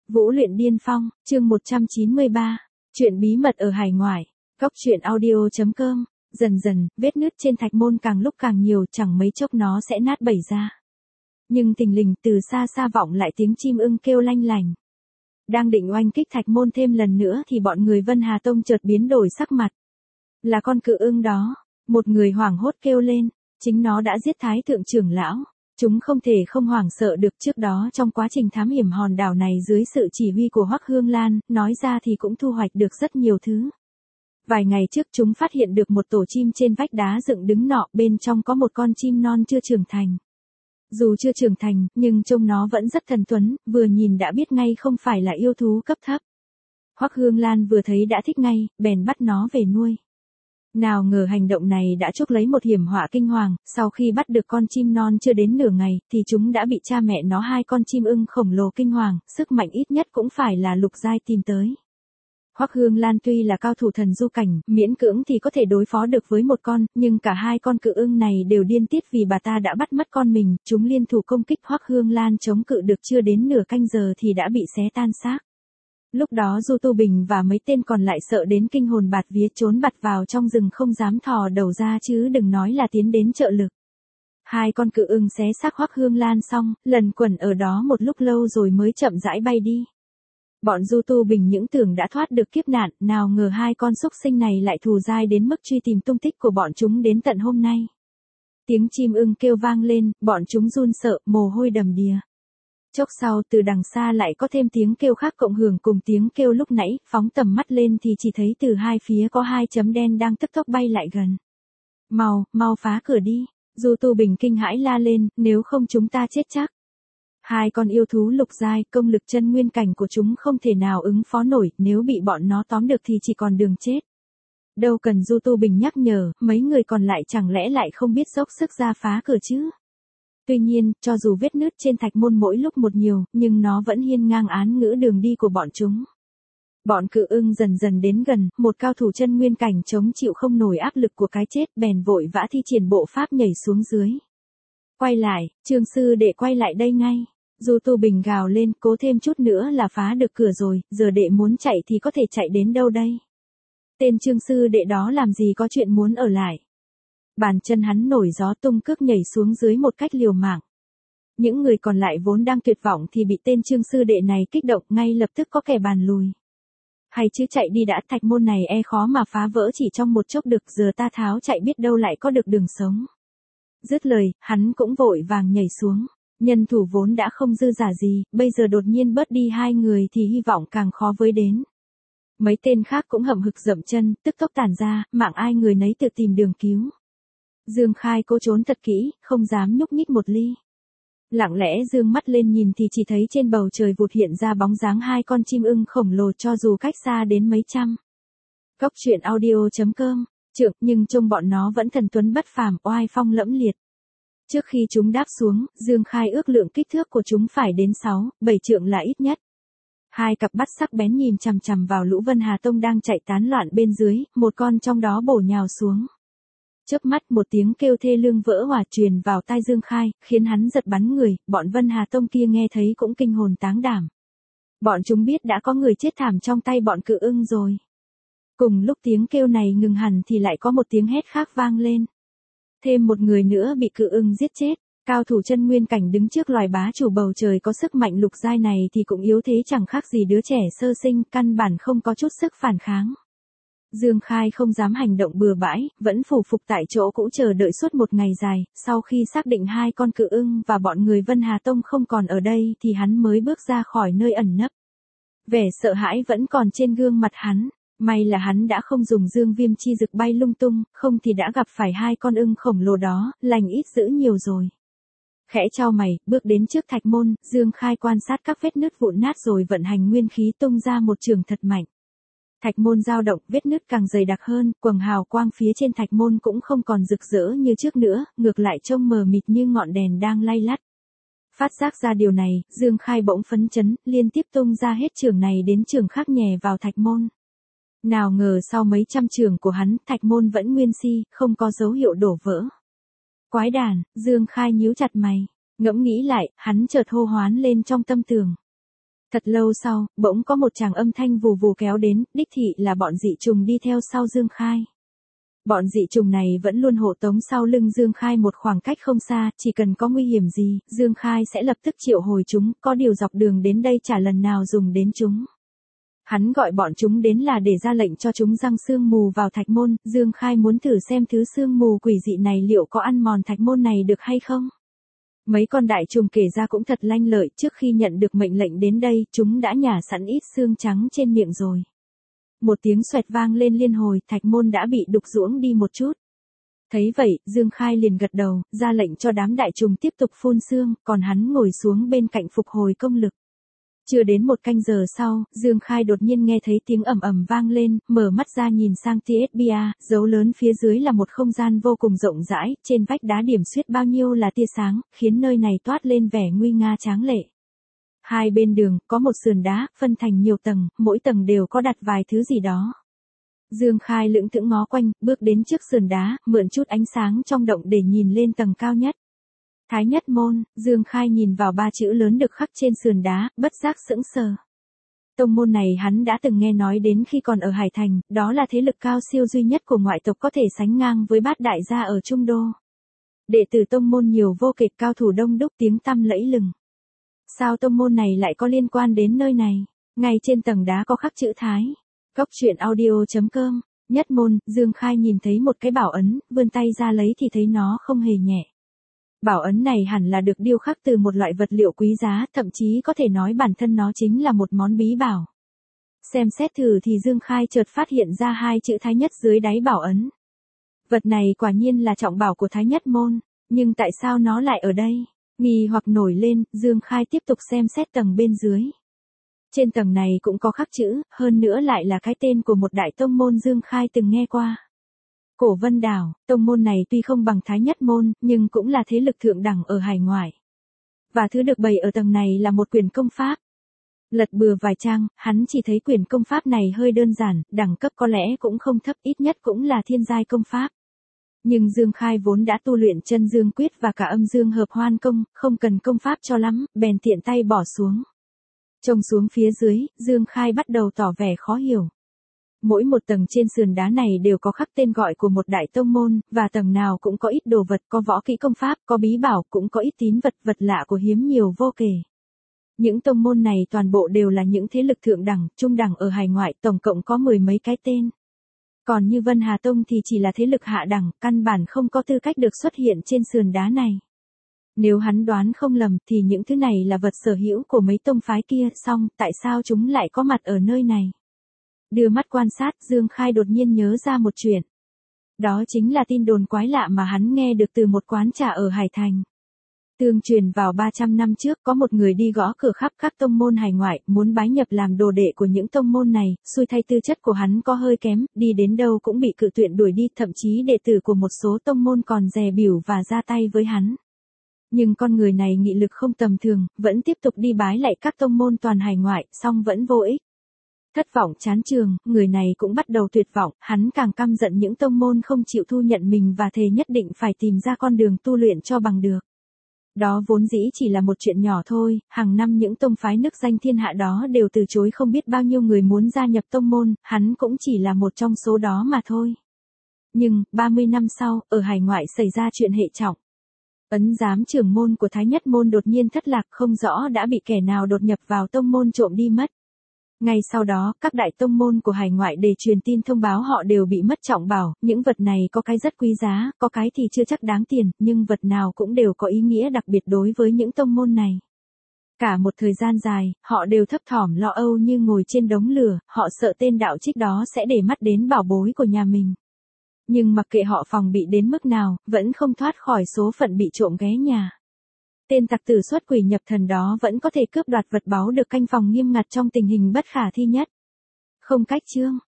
Vũ luyện điên phong, chương 193. Chuyện bí mật ở hải ngoại. Góc truyện audio.com. Dần dần, vết nứt trên thạch môn càng lúc càng nhiều, chẳng mấy chốc nó sẽ nát bẩy ra. Nhưng thình lình, từ xa xa vọng lại tiếng chim ưng kêu lanh lành. Đang định oanh kích thạch môn thêm lần nữa thì bọn người Vân Hà Tông chợt biến đổi sắc mặt. Là con cự ưng đó, một người hoảng hốt kêu lên, chính nó đã giết Thái thượng trưởng lão. Chúng không thể không hoảng sợ được. Trước đó trong quá trình thám hiểm hòn đảo này dưới sự chỉ huy của Hoắc Hương Lan, nói ra thì cũng thu hoạch được rất nhiều thứ. Vài ngày trước chúng phát hiện được một tổ chim trên vách đá dựng đứng nọ, bên trong có một con chim non chưa trưởng thành. Dù chưa trưởng thành, nhưng trông nó vẫn rất thần tuấn, vừa nhìn đã biết ngay không phải là yêu thú cấp thấp. Hoắc Hương Lan vừa thấy đã thích ngay, bèn bắt nó về nuôi. Nào ngờ hành động này đã chuốc lấy một hiểm họa kinh hoàng, sau khi bắt được con chim non chưa đến nửa ngày, thì chúng đã bị cha mẹ nó hai con chim ưng khổng lồ kinh hoàng, sức mạnh ít nhất cũng phải là lục giai tìm tới. Hoắc Hương Lan tuy là cao thủ thần du cảnh, miễn cưỡng thì có thể đối phó được với một con, nhưng cả hai con cự ưng này đều điên tiết vì bà ta đã bắt mất con mình, chúng liên thủ công kích Hoắc Hương Lan chống cự được chưa đến nửa canh giờ thì đã bị xé tan xác. Lúc đó Du Tu Bình và mấy tên còn lại sợ đến kinh hồn bạt vía trốn bặt vào trong rừng không dám thò đầu ra chứ đừng nói là tiến đến trợ lực. Hai con cự ưng xé xác Hoắc Hương Lan xong, lần quẩn ở đó một lúc lâu rồi mới chậm rãi bay đi. Bọn Du Tu Bình những tưởng đã thoát được kiếp nạn, nào ngờ hai con súc sinh này lại thù dai đến mức truy tìm tung tích của bọn chúng đến tận hôm nay. Tiếng chim ưng kêu vang lên, bọn chúng run sợ, mồ hôi đầm đìa. Chốc sau từ đằng xa lại có thêm tiếng kêu khác cộng hưởng cùng tiếng kêu lúc nãy, phóng tầm mắt lên thì chỉ thấy từ hai phía có hai chấm đen đang tức tốc bay lại gần. Mau phá cửa đi, Du Tu Bình kinh hãi la lên, nếu không chúng ta chết chắc. Hai con yêu thú lục giai, công lực chân nguyên cảnh của chúng không thể nào ứng phó nổi, nếu bị bọn nó tóm được thì chỉ còn đường chết. Đâu cần Du Tu Bình nhắc nhở, mấy người còn lại chẳng lẽ lại không biết dốc sức ra phá cửa chứ? Tuy nhiên, cho dù vết nứt trên thạch môn mỗi lúc một nhiều, nhưng nó vẫn hiên ngang án ngữ đường đi của bọn chúng. Bọn cự ưng dần dần đến gần, một cao thủ chân nguyên cảnh chống chịu không nổi áp lực của cái chết, bèn vội vã thi triển bộ pháp nhảy xuống dưới. Quay lại, Trương sư đệ quay lại đây ngay. Du Tu Bình gào lên, cố thêm chút nữa là phá được cửa rồi, giờ đệ muốn chạy thì có thể chạy đến đâu đây? Tên Trương sư đệ đó làm gì có chuyện muốn ở lại? Bàn chân hắn nổi gió tung cước nhảy xuống dưới một cách liều mạng. Những người còn lại vốn đang tuyệt vọng thì bị tên Trương sư đệ này kích động, ngay lập tức có kẻ bàn lùi. Hay chứ chạy đi đã, thạch môn này e khó mà phá vỡ chỉ trong một chốc được, giờ ta tháo chạy biết đâu lại có được đường sống. Dứt lời, hắn cũng vội vàng nhảy xuống. Nhân thủ vốn đã không dư giả gì, bây giờ đột nhiên bớt đi hai người thì hy vọng càng khó với đến. Mấy tên khác cũng hậm hực dậm chân, tức tốc tản ra, mạng ai người nấy tự tìm đường cứu. Dương Khai cố trốn thật kỹ, không dám nhúc nhích một ly. Lặng lẽ dương mắt lên nhìn thì chỉ thấy trên bầu trời vụt hiện ra bóng dáng hai con chim ưng khổng lồ cho dù cách xa đến mấy trăm. Góc truyện audio.com, nhưng trông bọn nó vẫn thần tuấn bất phàm, oai phong lẫm liệt. Trước khi chúng đáp xuống, Dương Khai ước lượng kích thước của chúng phải đến 6-7 trượng là ít nhất. Hai cặp mắt sắc bén nhìn chằm chằm vào lũ Vân Hà Tông đang chạy tán loạn bên dưới, một con trong đó bổ nhào xuống. Chớp mắt một tiếng kêu thê lương vỡ òa truyền vào tai Dương Khai, khiến hắn giật bắn người, bọn Vân Hà Tông kia nghe thấy cũng kinh hồn táng đảm. Bọn chúng biết đã có người chết thảm trong tay bọn cự ưng rồi. Cùng lúc tiếng kêu này ngừng hẳn thì lại có một tiếng hét khác vang lên. Thêm một người nữa bị cự ưng giết chết, cao thủ chân nguyên cảnh đứng trước loài bá chủ bầu trời có sức mạnh lục giai này thì cũng yếu thế chẳng khác gì đứa trẻ sơ sinh, căn bản không có chút sức phản kháng. Dương Khai không dám hành động bừa bãi, vẫn phủ phục tại chỗ cũ chờ đợi suốt một ngày dài, sau khi xác định hai con cự ưng và bọn người Vân Hà Tông không còn ở đây thì hắn mới bước ra khỏi nơi ẩn nấp. Vẻ sợ hãi vẫn còn trên gương mặt hắn. May là hắn đã không dùng dương viêm chi dực bay lung tung, không thì đã gặp phải hai con ưng khổng lồ đó, lành ít dữ nhiều rồi. Khẽ chau mày, bước đến trước thạch môn, Dương Khai quan sát các vết nứt vụn nát rồi vận hành nguyên khí tung ra một trường thật mạnh. Thạch môn dao động, vết nứt càng dày đặc hơn, quầng hào quang phía trên thạch môn cũng không còn rực rỡ như trước nữa, ngược lại trông mờ mịt như ngọn đèn đang lay lắt. Phát giác ra điều này, Dương Khai bỗng phấn chấn, liên tiếp tung ra hết trường này đến trường khác nhè vào thạch môn. Nào ngờ sau mấy trăm trường của hắn, thạch môn vẫn nguyên si, không có dấu hiệu đổ vỡ. Quái đản, Dương Khai nhíu chặt mày, ngẫm nghĩ lại, hắn chợt hô hoán lên trong tâm tưởng. Thật lâu sau, bỗng có một tràng âm thanh vù vù kéo đến, đích thị là bọn dị trùng đi theo sau Dương Khai. Bọn dị trùng này vẫn luôn hộ tống sau lưng Dương Khai một khoảng cách không xa, chỉ cần có nguy hiểm gì, Dương Khai sẽ lập tức triệu hồi chúng, có điều dọc đường đến đây chả lần nào dùng đến chúng. Hắn gọi bọn chúng đến là để ra lệnh cho chúng giăng sương mù vào thạch môn, Dương Khai muốn thử xem thứ sương mù quỷ dị này liệu có ăn mòn thạch môn này được hay không. Mấy con đại trùng kể ra cũng thật lanh lợi, trước khi nhận được mệnh lệnh đến đây, chúng đã nhả sẵn ít xương trắng trên miệng rồi. Một tiếng xoẹt vang lên liên hồi, thạch môn đã bị đục ruỗng đi một chút. Thấy vậy, Dương Khai liền gật đầu, ra lệnh cho đám đại trùng tiếp tục phun xương, còn hắn ngồi xuống bên cạnh phục hồi công lực. Chưa đến một canh giờ sau, Dương Khai đột nhiên nghe thấy tiếng ầm ầm vang lên, mở mắt ra nhìn sang Tiesbia, dấu lớn phía dưới là một không gian vô cùng rộng rãi, trên vách đá điểm xuyết bao nhiêu là tia sáng, khiến nơi này toát lên vẻ nguy nga tráng lệ. Hai bên đường, có một sườn đá, phân thành nhiều tầng, mỗi tầng đều có đặt vài thứ gì đó. Dương Khai lững thững ngó quanh, bước đến trước sườn đá, mượn chút ánh sáng trong động để nhìn lên tầng cao nhất. Thái Nhất Môn, Dương Khai nhìn vào ba chữ lớn được khắc trên sườn đá, bất giác sững sờ. Tông môn này hắn đã từng nghe nói đến khi còn ở Hải Thành, đó là thế lực cao siêu duy nhất của ngoại tộc có thể sánh ngang với Bát Đại gia ở Trung Đô. Đệ tử tông môn nhiều vô kể, cao thủ đông đúc, tiếng tăm lẫy lừng. Sao tông môn này lại có liên quan đến nơi này? Ngay trên tầng đá có khắc chữ Thái. Cốc truyện audio.com. Nhất Môn, Dương Khai nhìn thấy một cái bảo ấn, vươn tay ra lấy thì thấy nó không hề nhẹ. Bảo ấn này hẳn là được điêu khắc từ một loại vật liệu quý giá, thậm chí có thể nói bản thân nó chính là một món bí bảo. Xem xét thử thì Dương Khai chợt phát hiện ra hai chữ Thái Nhất dưới đáy bảo ấn. Vật này quả nhiên là trọng bảo của Thái Nhất Môn, nhưng tại sao nó lại ở đây? Nghi hoặc nổi lên, Dương Khai tiếp tục xem xét tầng bên dưới. Trên tầng này cũng có khắc chữ, hơn nữa lại là cái tên của một đại tông môn Dương Khai từng nghe qua. Cổ Vân Đảo, tông môn này tuy không bằng Thái Nhất Môn, nhưng cũng là thế lực thượng đẳng ở hải ngoại. Và thứ được bày ở tầng này là một quyển công pháp. Lật bừa vài trang, hắn chỉ thấy quyển công pháp này hơi đơn giản, đẳng cấp có lẽ cũng không thấp, ít nhất cũng là thiên giai công pháp. Nhưng Dương Khai vốn đã tu luyện chân dương quyết và cả âm dương hợp hoan công, không cần công pháp cho lắm, bèn tiện tay bỏ xuống. Trông xuống phía dưới, Dương Khai bắt đầu tỏ vẻ khó hiểu. Mỗi một tầng trên sườn đá này đều có khắc tên gọi của một đại tông môn, và tầng nào cũng có ít đồ vật, có võ kỹ công pháp, có bí bảo, cũng có ít tín vật, vật lạ của hiếm nhiều vô kể. Những tông môn này toàn bộ đều là những thế lực thượng đẳng, trung đẳng ở hải ngoại, tổng cộng có 10 mấy cái tên. Còn như Vân Hà Tông thì chỉ là thế lực hạ đẳng, căn bản không có tư cách được xuất hiện trên sườn đá này. Nếu hắn đoán không lầm thì những thứ này là vật sở hữu của mấy tông phái kia, song tại sao chúng lại có mặt ở nơi này? Đưa mắt quan sát, Dương Khai đột nhiên nhớ ra một chuyện. Đó chính là tin đồn quái lạ mà hắn nghe được từ một quán trà ở Hải Thành. Tương truyền vào 300 năm trước có một người đi gõ cửa khắp các tông môn hải ngoại, muốn bái nhập làm đồ đệ của những tông môn này, xui thay tư chất của hắn có hơi kém, đi đến đâu cũng bị cự tuyệt đuổi đi, thậm chí đệ tử của một số tông môn còn dè bỉu và ra tay với hắn. Nhưng con người này nghị lực không tầm thường, vẫn tiếp tục đi bái lại các tông môn toàn hải ngoại, song vẫn vô ích. Thất vọng chán trường, người này cũng bắt đầu tuyệt vọng, hắn càng căm giận những tông môn không chịu thu nhận mình và thề nhất định phải tìm ra con đường tu luyện cho bằng được. Đó vốn dĩ chỉ là một chuyện nhỏ thôi, hàng năm những tông phái nức danh thiên hạ đó đều từ chối không biết bao nhiêu người muốn gia nhập tông môn, hắn cũng chỉ là một trong số đó mà thôi. Nhưng, 30 năm sau, ở hải ngoại xảy ra chuyện hệ trọng. Ấn giám trưởng môn của Thái Nhất Môn đột nhiên thất lạc, không rõ đã bị kẻ nào đột nhập vào tông môn trộm đi mất. Ngay sau đó, các đại tông môn của hải ngoại để truyền tin thông báo họ đều bị mất trọng bảo, những vật này có cái rất quý giá, có cái thì chưa chắc đáng tiền, nhưng vật nào cũng đều có ý nghĩa đặc biệt đối với những tông môn này. Cả một thời gian dài, họ đều thấp thỏm lo âu như ngồi trên đống lửa, họ sợ tên đạo trích đó sẽ để mắt đến bảo bối của nhà mình. Nhưng mặc kệ họ phòng bị đến mức nào, vẫn không thoát khỏi số phận bị trộm ghé nhà. Tên tặc tử xuất quỷ nhập thần đó vẫn có thể cướp đoạt vật báu được canh phòng nghiêm ngặt trong tình hình bất khả thi nhất. Không cách chương.